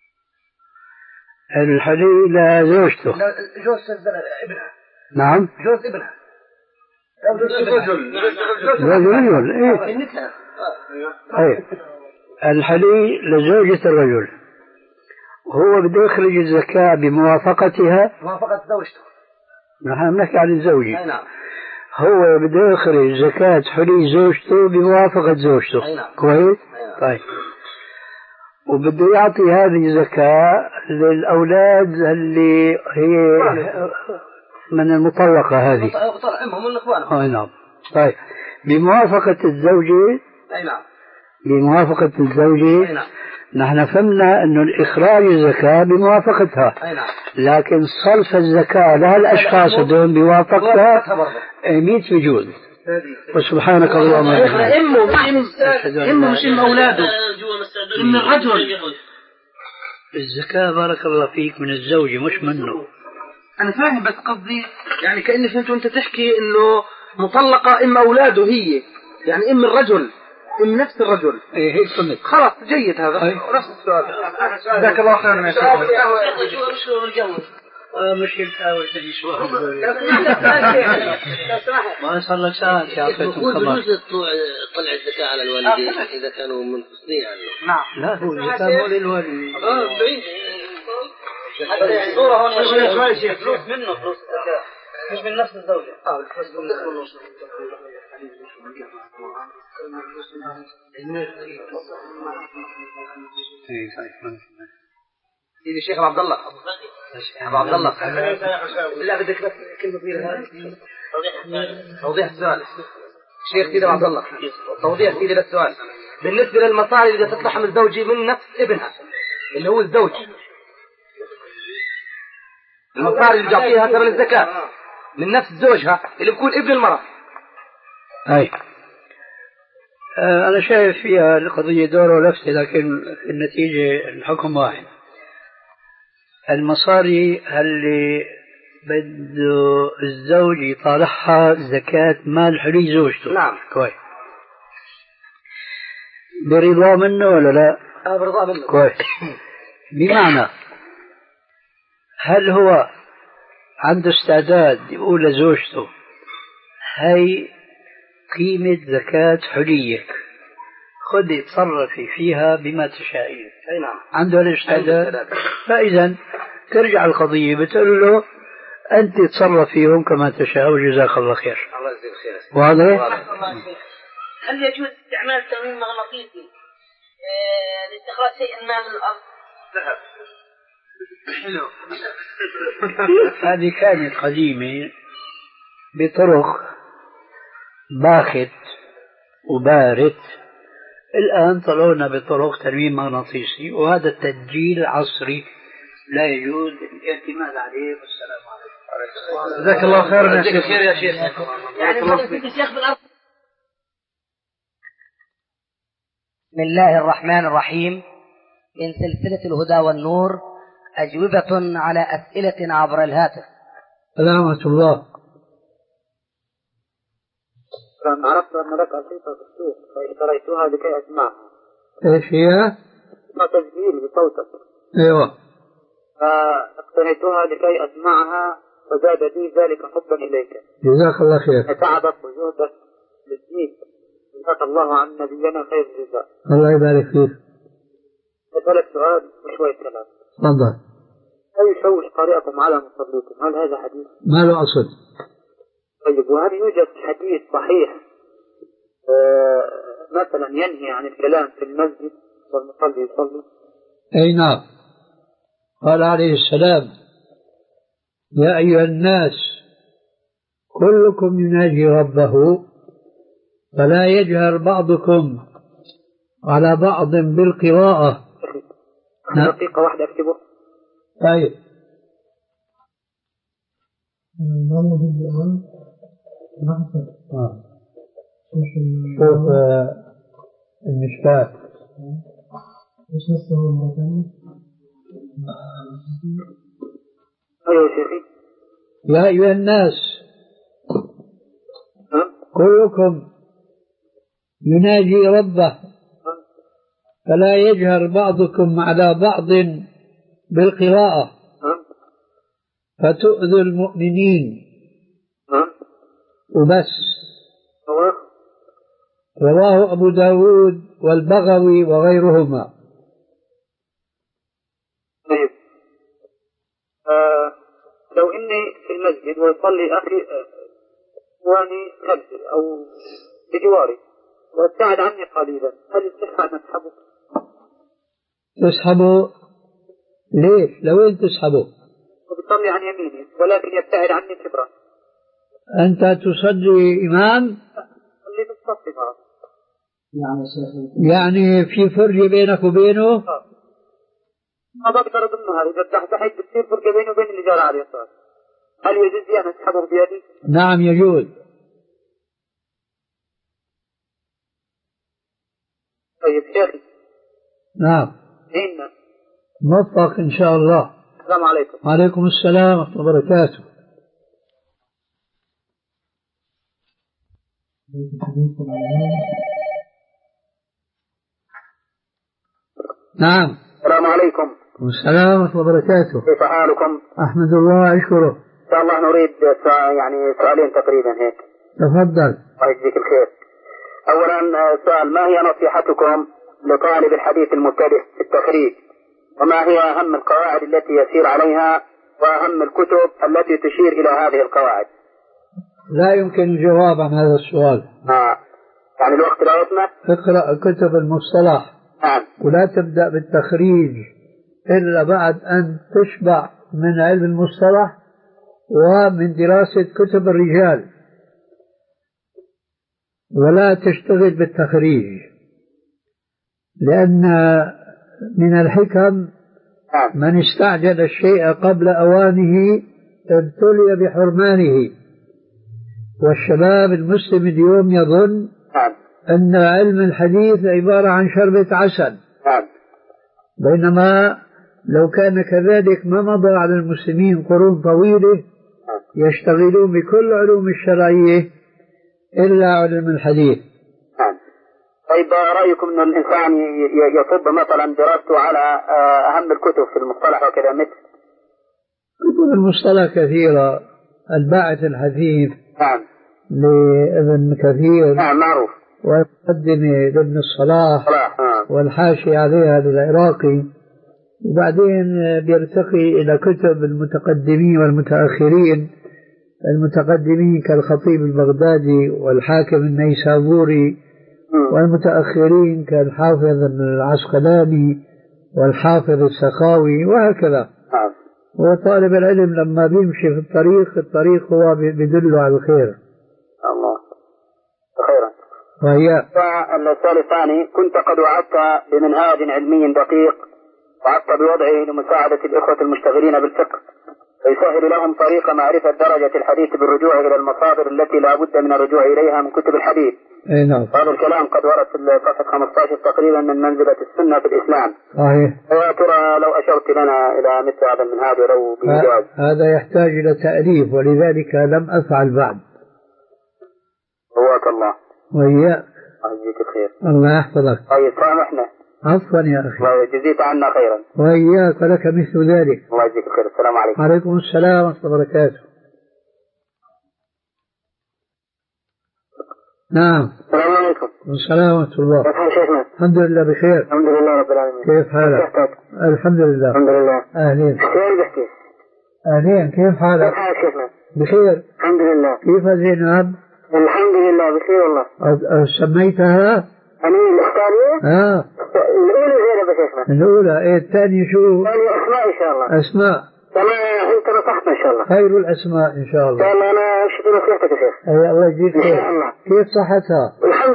الحليل لزوجته جوز ابنها. نعم جوز ابنها رجل رجل ايه طيب الحليل لزوجة الرجل وهو بده يخرج الزكاة بموافقتها موافقة زوجته. نحن بنحكي عن الزوجي. أي نعم. هو بده يخرج زكاة حلي زوجته بموافقة زوجته. أي نعم. كويس. نعم. طيب وبده يعطي هذه الزكاة للأولاد اللي هي من المطلقة هذه. طلعهم من إخوانهم. أي نعم. طيب بموافقة الزوجة. أي نعم. بموافقة الزوجة. أي نعم. نحن فهمنا أنه الإخراج الزكاة بموافقتها. أي نعم. لكن صرف الزكاة لها الأشخاص دون بوافقتها ميت بجوز. وسبحانك اللهم وبحمدك. إمه مش إمه مش إم أولاده إم الرجل. الزكاة بارك الله فيك من الزوجة مش منه. أنا فاهم بس قصدي يعني كأني فهمت وأنت تحكي إنه مطلقة إم أولاده هي يعني إم الرجل إم نفس الرجل. إيه هيك فهمت. خلاص جيد هذا. نفس السؤال. جزاك الله خيرا يا شيخ. مش التاول تجي شو ما صار لك ساعة المفروض بجوز طلع الزكاة على الوالدين إذا كانوا منفصلين عنه. نعم. لا هو الزكاة مو للوالدين. اه بعيد. حتى الصورة هون شوي شوي فلوس منه فلوس الزكاة مش من نفس الزوجة. اه الفلوس منه. سيدي الشيخ عبد الله أبو عبد الله لا بدك بس كلمة طويلة هذه توضيح السؤال الشيخ سيدي عبد الله توضيح سيدي للسؤال بالنسبة للمصاري اللي تطلعها من الزوجي من نفس ابنها اللي هو الزوج المصاري اللي بيعطيها ثمن الزكاة من نفس زوجها اللي بيكون ابن المرأة. أي آه أنا شايف فيها القضية دور ونفسي لكن في النتيجة الحكم واحد. المصاري اللي بده الزوج يطالعها زكاة مال حلي زوجته. نعم. كويس. برضا منه ولا لا؟ آه برضا منه. كويس. بمعنى هل هو عنده استعداد يقول لزوجته هاي قيمة زكاة حليك خذي تصرفي فيها بما تشائين. أي نعم. عنده الاستعداد. فإذا ترجع القضية بتقول له أنت تصرف فيهم كما تشاء وجزاك الله خير. الله يجزيك خير. واضح؟ هل يجوز استعمال تنويم مغناطيسي لاستخراج شيء ما من الأرض؟ ذهب. حلو. هذه كانت قديمة بطرق باخت وبارت. الآن طلعنا بطرق تنويم مغناطيسي وهذا التسجيل عصري لا يجوز الاعتماد عليه. والسلام عليكم. جزاك الله خيرا يا شيخ. خير يا شيخ. يعني ما في شيخ بالأرض. بسم الله الرحمن الرحيم. من سلسلة الهدى والنور أجوبة على أسئلة عبر الهاتف. سلامة الله. عرفت أن لك أرشيفة في السوق فاشتريتها لكي أسمعها. إيش هي؟ ما تسجيل بصوتك. أيوة. فاقتنيتها لكي أسمعها فزاد لي ذلك حبا إليك. جزاك الله خير. تعبك وجهدك للدين. جزاك الله عن نبينا خير الجزاء. الله يبارك فيك. أسألك سؤال وشوية كلام. تفضل. هل يشوش قارئكم على مصليكم؟ هل هذا حديث؟ ما له أصل. طيب وهل يوجد حديث صحيح آه مثلا ينهي عن الكلام في المسجد والمصلي يصلي؟ أي نعم. قال عليه السلام يا أيها الناس كلكم يناجي ربه فلا يجهر بعضكم على بعض بالقراءة. دقيقة واحدة أكتبه. طيب. ما موجود الآن؟ آه. شوف المشكاة. إيش نصه مرة ثانية؟ أيوة شيخي. يا أيها الناس كلكم يناجي ربه فلا يجهر بعضكم على بعض بالقراءة فتؤذوا المؤمنين وبس. رواه أبو داود والبغوي وغيرهما. طيب آه لو إني في المسجد ويصلي أخي واني خلفي أو بجواري وابتعد عني قليلا، هل يصح أن أسحبه؟ تسحبه ليش؟ لوين تسحبه؟ وبيصلي عن يميني ولكن يبتعد عني كبرا. أنت تصلي إمام؟ اللي بالصف معه. يعني في فرجة بينك وبينه؟ آه. ما بقدر أضمنها، إذا تحت بتصير فرجة بيني وبين اللي جار على اليسار. هل يجوز لي أن أسحبه بيدي؟ نعم يجوز. طيب شيخي. نعم. ديننا. موفق إن شاء الله. السلام عليكم. وعليكم السلام ورحمة الله وبركاته. نعم. السلام عليكم. والسلام ورحمة الله وبركاته. كيف حالكم؟ أحمد الله أشكره. إن شاء الله نريد يعني سؤالين تقريبا هيك. تفضل. الله يجزيك الخير. أولا سؤال، ما هي نصيحتكم لطالب الحديث المبتدئ في التخريج؟ وما هي أهم القواعد التي يسير عليها وأهم الكتب التي تشير إلى هذه القواعد؟ لا يمكن الجواب عن هذا السؤال. آه. يعني الوقت لا يسمح. اقرأ كتب المصطلح. نعم. ولا تبدأ بالتخريج إلا بعد أن تشبع من علم المصطلح ومن دراسة كتب الرجال، ولا تشتغل بالتخريج، لأن من الحكم من استعجل الشيء قبل أوانه ابتلي بحرمانه. والشباب المسلم اليوم يظن أن علم الحديث عبارة عن شربة عسل، بينما لو كان كذلك ما مضى على المسلمين قرون طويلة يشتغلون بكل علوم الشرعية إلا علم الحديث. طيب رأيكم أن الإنسان يصب مثلا دراسته على أهم الكتب في المصطلح وكذا؟ مثل كتب المصطلح كثيرة، الباعث الحثيث نعم لابن كثير نعم معروف، والمقدمة لابن الصلاح نعم. والحاشية عليها للعراقي، وبعدين بيرتقي إلى كتب المتقدمين والمتأخرين. المتقدمين كالخطيب البغدادي والحاكم النيسابوري، والمتأخرين كالحافظ العسقلاني والحافظ السخاوي وهكذا. وطالب العلم لما بيمشي في الطريق الطريق هو بيدله على الخير. الله خيرا. وهي السؤال الثاني، كنت قد وعدت بمنهاج علمي دقيق وعدت بوضعه لمساعدة الإخوة المشتغلين بالفقه ويسهل لهم طريق معرفة درجة الحديث بالرجوع إلى المصادر التي لا بد من الرجوع إليها من كتب الحديث. أي نعم. هذا الكلام قد ورد في صفحة خمسة عشر تقريبا من منزلة السنة في الإسلام. صحيح. يا ترى لو أشرت لنا إلى مثل هذا المنهاج ولو بإيجاز. هذا يحتاج إلى تأليف ولذلك لم أفعل بعد. رواك الله. وإياك. الله يجزيك الخير. الله يحفظك. طيب سامحنا. عفوا يا أخي. جزيت عنا خيرا. وإياك ولك مثل ذلك. الله يجزيك الخير. السلام عليكم. وعليكم السلام ورحمة الله وبركاته. نعم. السلام عليكم. والسلام ورحمة الله. كيف حال شيخنا؟ الحمد لله بخير. الحمد لله رب العالمين. كيف حالك؟ الحمد لله. الحمد لله. أهلين. خير بحكي. أهلين، كيف حالك؟ كيف حالك شيخنا؟ بخير. الحمد لله. كيف زينب؟ الحمد لله بخير والله. سميتها؟ أنا الثانية؟ آه. الأولى زينب يا شيخنا. الأولى، إيه الثانية شو؟ الثانية أسماء إن شاء الله. أسماء. تمام، أنت نصحتنا إن شاء الله. خير الأسماء إن شاء الله. إن شاء الله أنا أشهد نصيحتك يا شيخ. أي الله يجزيك إن خير. شاء الله. كيف صحتها؟ الحمد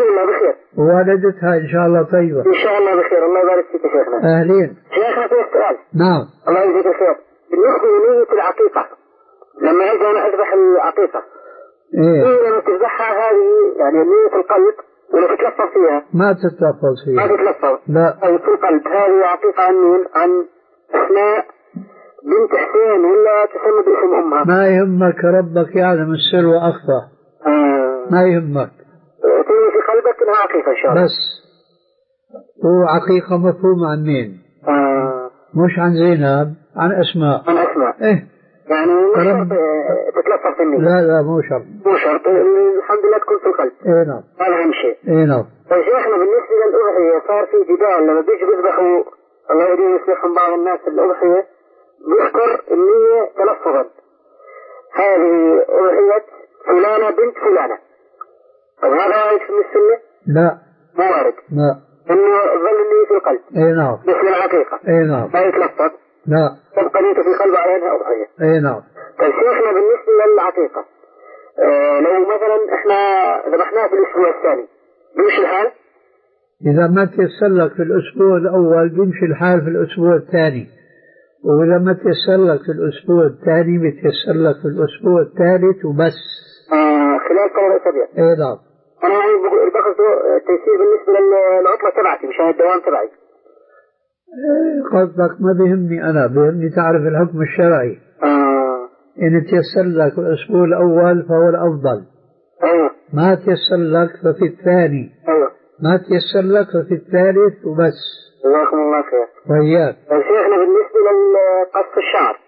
ووالدتها إن شاء الله طيبة. إن شاء الله بخير. الله يبارك فيك يا شيخنا. أهلين. شيخنا في السؤال. نعم. الله يجزيك الخير. بالنسبة لنية العقيقة، لما أجي أنا أذبح العقيقة، إيه؟ إيه لما تذبحها هذه يعني نية القلب ولا تتلفظ فيها؟ ما تتلفظ فيها. ما تتلفظ. لا. أي في القلب. هذه عقيقة عن مين؟ عن أسماء بنت حسين ولا تسمى باسم أمها؟ ما يهمك، ربك يعلم السر وأخفى. آه. ما يهمك. تيجي في قلبك إنها عقيقة إن شاء الله. بس هو عقيقة مفهومة عن مين؟ آه. مش عن زينب، عن أسماء. عن أسماء. إيه. يعني مش شرط تتلفظ في النية. لا لا مو شرط. مو شرط. الحمد لله تكون في القلب. إيه نعم. هذا أهم شيء. إيه نعم. طيب شيخنا بالنسبة للأضحية صار في جدال لما بيجوا بيذبحوا، الله يديم يصلحهم بعض الناس الأضحية بيذكر النية تلفظا. هذه أضحية فلانة بنت فلانة. طب هذا وارد في السنة؟ لا. ما وارد. لا. إنه ظل النية في القلب. إيه نعم. مثل العقيقة. إيه نعم. ما يتلفظ. لا. تبقى نيته في القلب على أنها أضحية. إيه نعم. طيب شيخنا بالنسبة للعقيقة، آه لو مثلا إحنا ذبحناها في الأسبوع الثاني بيمشي الحال؟ إذا ما تيسر لك في الأسبوع الأول بيمشي الحال في الأسبوع الثاني، وإذا ما تيسر لك في الأسبوع الثاني بيتيسر لك في الأسبوع الثالث وبس. آه خلال ثلاث أسابيع. إيه نعم. أنا يعني باخذ تيسير بالنسبة للعطلة تبعتي مشان الدوام تبعي. إيه قصدك ما بيهمني أنا، بيهمني تعرف الحكم الشرعي. آه. إن تيسر لك الأسبوع الأول فهو الأفضل. أيوه. ما تيسر لك ففي الثاني. أيوه. ما تيسر لك ففي الثالث وبس. جزاكم الله خير. وإياك. طيب شيخنا بالنسبة لقص الشعر،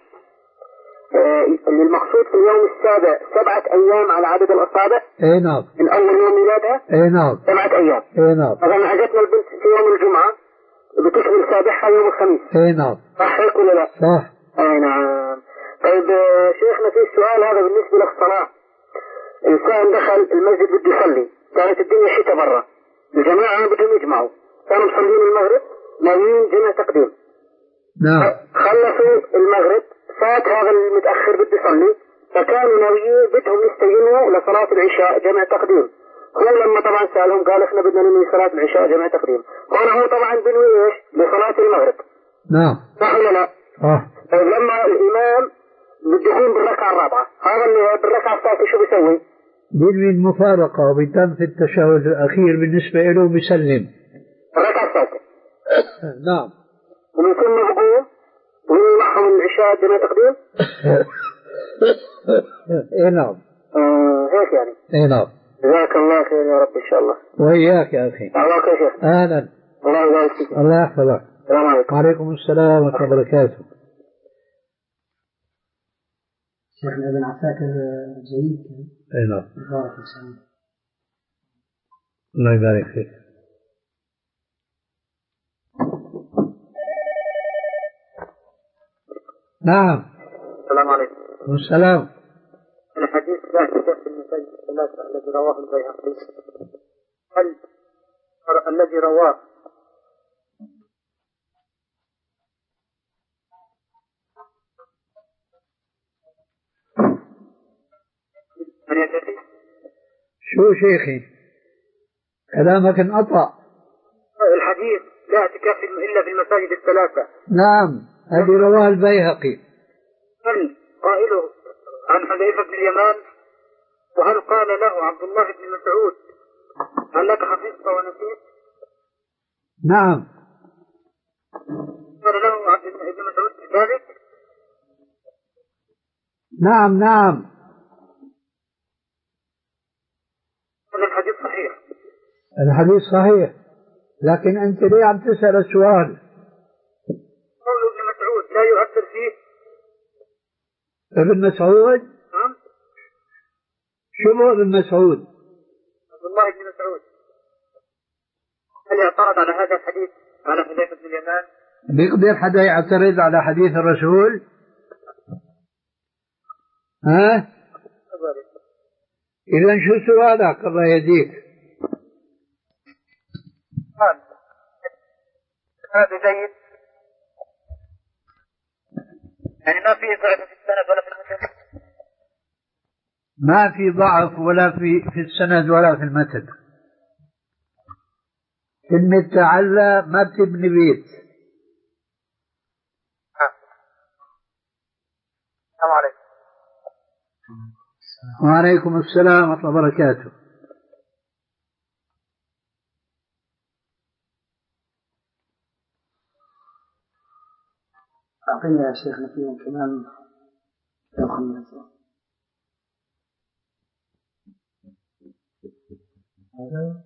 آه اللي المقصود في اليوم السابع سبعة أيام على عدد الأصابع. إيه نعم. من أول يوم ميلادها. إيه نعم. سبعة أيام. إيه نعم. مثلا أجتنا البنت في يوم الجمعة بتكمل سابعها يوم الخميس. إيه نعم. صح هيك ولا لا؟ صح. أي نعم. طيب شيخنا في سؤال هذا بالنسبة للصلاة. إنسان دخل المسجد بده يصلي، كانت الدنيا شتاء برا، الجماعة بدهم يجمعوا، كانوا مصلين المغرب ناويين جمع تقديم. نعم. خلصوا المغرب، فات هذا المتأخر بده يصلي، فكانوا ناويين بدهم يستيقظوا لصلاة العشاء جمع تقديم. هو لما طبعا سألهم قال احنا بدنا ننوي صلاة العشاء جمع تقديم، هون هو طبعا بنوي ايش؟ لصلاة المغرب. نعم. صح ولا لا؟ صح. طيب لما الإمام بده يكون بالركعة الرابعة، هذا اللي بالركعة الثالثة شو بيسوي؟ بينوي المفارقة وبيتم في التشهد الأخير بالنسبة له بيسلم. الركعة الثالثة. نعم. ومن ثم بقوم وينوي معهم العشاء جمع تقديم. إيه نعم. آه هيك يعني. إيه نعم. جزاك الله خير يا رب إن شاء الله. وإياك يا أخي. دعواك يا شيخ. أهلا. الله يبارك فيك. الله يحفظك. السلام عليكم. وعليكم السلام ورحمة الله وبركاته. شيخنا ابن عساكر جيد. اي نعم. بارك الله. الله يبارك فيك. نعم. السلام عليكم. والسلام. الحديث لا تكفي المساجد الثلاثة الذي رواه البيهقي، هل الذي رواه شو شيخي؟ كلامك انقطع. الحديث لا اعتكاف إلا في المساجد الثلاثة. نعم، هذه رواه البيهقي. هل قائله عن حذيفة بن اليمان؟ وهل قال له عبد الله بن مسعود هل لك حفظت ونسيت؟ نعم. قال له عبد الله بن مسعود ذلك؟ نعم نعم. هذا الحديث صحيح. الحديث صحيح، لكن أنت ليه عم تسأل السؤال؟ قول ابن مسعود لا يؤثر فيه. ابن مسعود؟ نعم. شو هو ابن مسعود؟ عبد الله بن مسعود. هل يعترض على هذا الحديث على حذيفة بن اليمان؟ بيقدر حدا يعترض على حديث الرسول؟ ها؟ إذا شو سؤالك الله يهديك؟ هذا جيد، يعني ما في ضعف في السند ولا في المتن. ما في ضعف ولا في في السند ولا في المتن. كلمة تعلى ما بتبني بيت. السلام عليكم. وعليكم السلام ورحمة الله وبركاته. أعطيني يا شيخنا فيهم كمان لو خمسة. هذا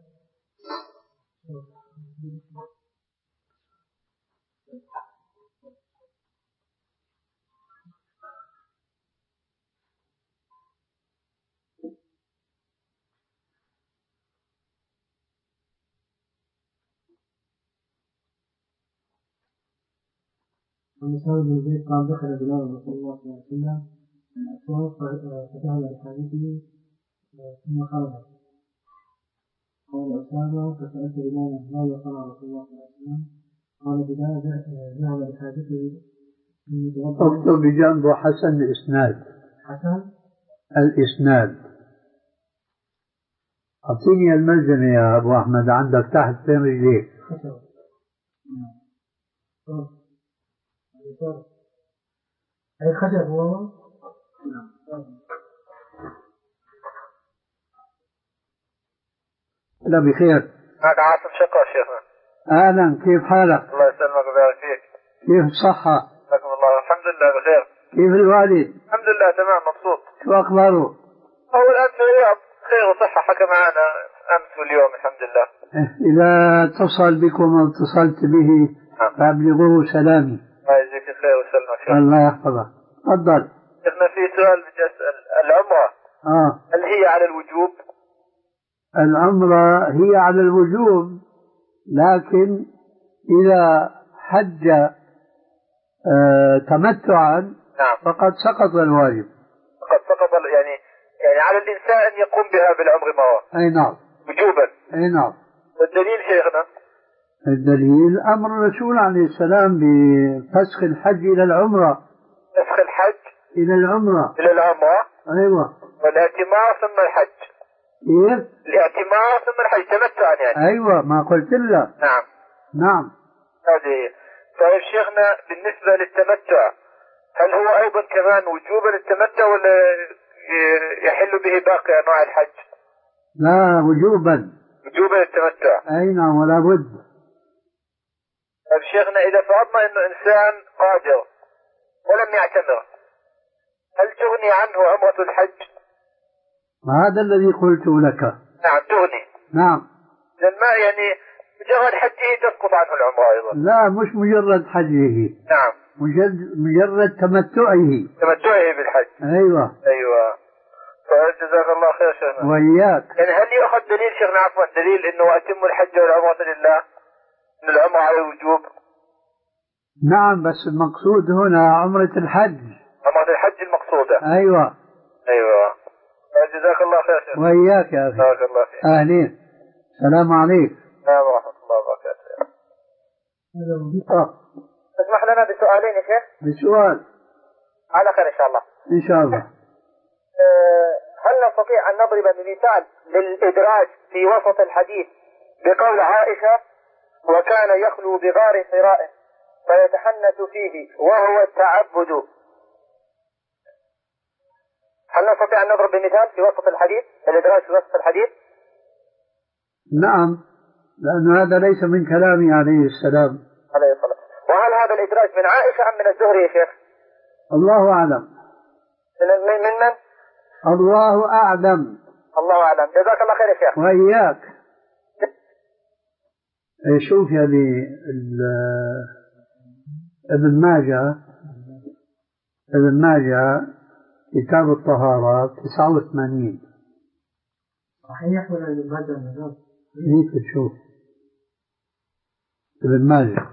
ومساوي بن زيد قال دخل بلال رسول الله صلى الله عليه وسلم الأسواق فتعالى لحاجته ثم خرج. قال أسامة فسألت بلالا ماذا صنع رسول الله صلى الله عليه وسلم؟ قال بلال ذهب لحاجته. اكتب بجنبه حسن الإسناد. حسن الإسناد. أعطيني الملزمة يا أبو أحمد عندك تحت بين رجليك. خشب. أي خشب هو؟ لا بخير. هذا عاصم شقة شيخنا. أهلا، كيف حالك؟ الله يسلمك ويبارك فيك. كيف الصحة؟ جزاكم الله. الحمد لله بخير. كيف الوالد؟ الحمد لله تمام مبسوط. شو أخباره؟ هو الآن في الرياض خير وصحة، حكى معنا أمس واليوم الحمد لله. إذا اتصل بكم أو اتصلت به فأبلغوه سلامي. الله يجزيك خير ويسلمك. الله يحفظك. تفضل. شيخنا في سؤال بدي أسأل، العمرة آه. هل هي على الوجوب؟ العمرة هي على الوجوب، لكن إذا حج آه تمتعا نعم. فقد سقط الواجب. فقد سقط يعني يعني على الإنسان أن يقوم بها بالعمر مرة. أي نعم. وجوبا. أي نعم. والدليل شيخنا؟ الدليل أمر الرسول عليه السلام بفسخ الحج إلى العمرة. فسخ الحج إلى العمرة. إلى العمرة. أيوة. والاعتمار ثم الحج. كيف؟ الاعتمار ثم الحج تمتعا يعني. أيوة ما قلت لك. نعم. نعم. هذه. طيب شيخنا بالنسبة للتمتع هل هو أيضا كمان وجوبا التمتع ولا يحل به باقي أنواع الحج؟ لا وجوبا. وجوبا التمتع. أي نعم ولا بد. طيب شيخنا إذا فرضنا إنه إنسان قادر ولم يعتمر هل تغني عنه عمرة الحج؟ هذا الذي قلت لك. نعم تغني. نعم. لأن ما يعني مجرد حجه تسقط عنه العمرة أيضا. لا مش مجرد حجه. نعم. مجرد مجرد تمتعه. تمتعه بالحج. أيوة. أيوة. طيب جزاك الله خير شيخنا. وإياك. يعني هل يأخذ دليل شيخنا عفوا دليل إنه أتم الحج والعمرة لله إن العمرة على الوجوب؟ نعم بس المقصود هنا عمرة الحج. عمرة الحج المقصودة. أيوة. أيوة. جزاك الله خير شيخنا. وإياك يا أخي. جزاك الله خير. أهلين. السلام عليكم. السلام ورحمة الله وبركاته. آه. تسمح لنا بسؤالين يا شيخ؟ بسؤال. على خير إن شاء الله. إن شاء الله. هل نستطيع أن نضرب بمثال للإدراج في وسط الحديث بقول عائشة وكان يخلو بغار حراء فيتحنث فيه وهو التعبد؟ هل نستطيع أن نضرب بمثال في وسط الحديث الإدراج في وسط الحديث؟ نعم لأن هذا ليس من كلامه عليه السلام. عليه الصلاة. وهل هذا الإدراج من عائشة أم من الزهري يا شيخ؟ الله أعلم. من من من؟ الله أعلم. الله أعلم. جزاك الله خير يا شيخ. وإياك. شوف يا أبي ابن ماجه ابن ماجه كتاب الطهارة تسعة وثمانين. صحيح ولا ابن ماجه النجاة؟ هيك تشوف ابن ماجه.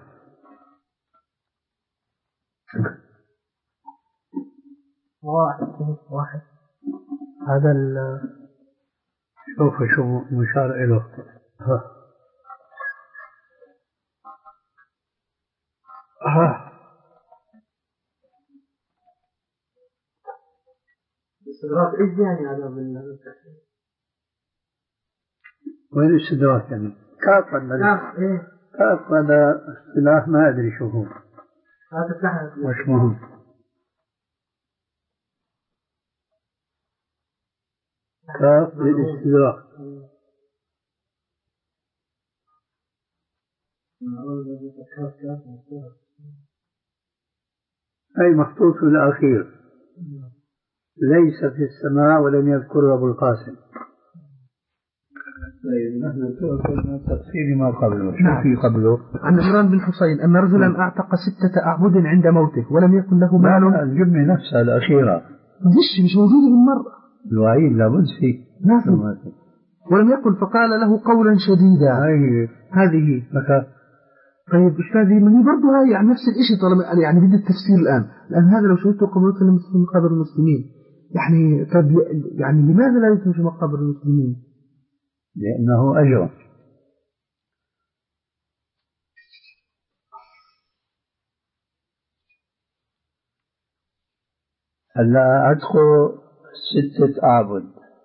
واحد واحد. هذا ال شوف شو مشار إله. ها ها استدراك إيش يعني هذا بالتحسين؟ وين الاستدراك يعني؟ كاف ولا كاف هذا اصطلاح ما أدري شو هو. وش مهم؟ كاف للاستدراك. أي مخطوط في الأخير ليس في السماء ولم يذكره أبو القاسم. نحن تفسير ما قبله. شو في قبله؟ عن عمران بن حسين أن رجلا أعتق ستة أعبد عند موته ولم يكن له مال. الجملة نفسها الأخيرة مش مش موجودة بالمرة. الوعيد لابد فيه. نعم. ولم يكن فقال له قولا شديدا. أي هذه. مكا. طيب أستاذي من برضه هاي يعني نفس الشيء طالما يعني بدي التفسير الآن لأن هذا لو شهدته قبرته في مقابر المسلمين يعني طب يعني لماذا لا يدفن في مقابر المسلمين؟ لأنه أجر. هلا أدخل ستة أعبد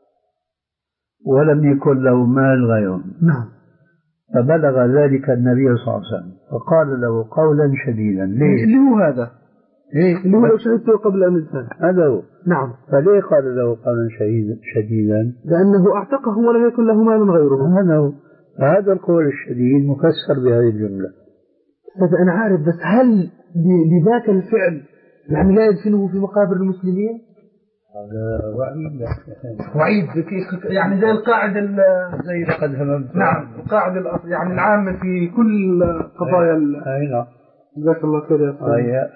ولم يكن له مال غيرهم. نعم. فبلغ ذلك النبي صلى الله عليه وسلم فقال له قولا شديدا. ليه؟ اللي هو هذا إيه؟ اللي هو لو شهدته قبل أن يدفن. هذا هو. نعم. فليه قال له قولا شديدا؟ لأنه أعتقه ولم يكن له مال غيره. هذا هو. هذا القول الشديد مفسر بهذه الجملة. طيب أنا عارف بس هل لذاك الفعل يعني لا يدفنه في مقابر المسلمين؟ هذا وعيد. وعيد يعني زي القاعدة زي لقد هممت. نعم القاعدة يعني العامة في كل قضايا. أي نعم. جزاك الله خير يا أستاذ.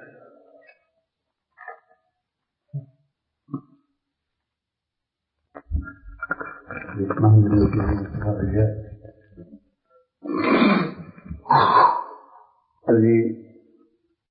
الذي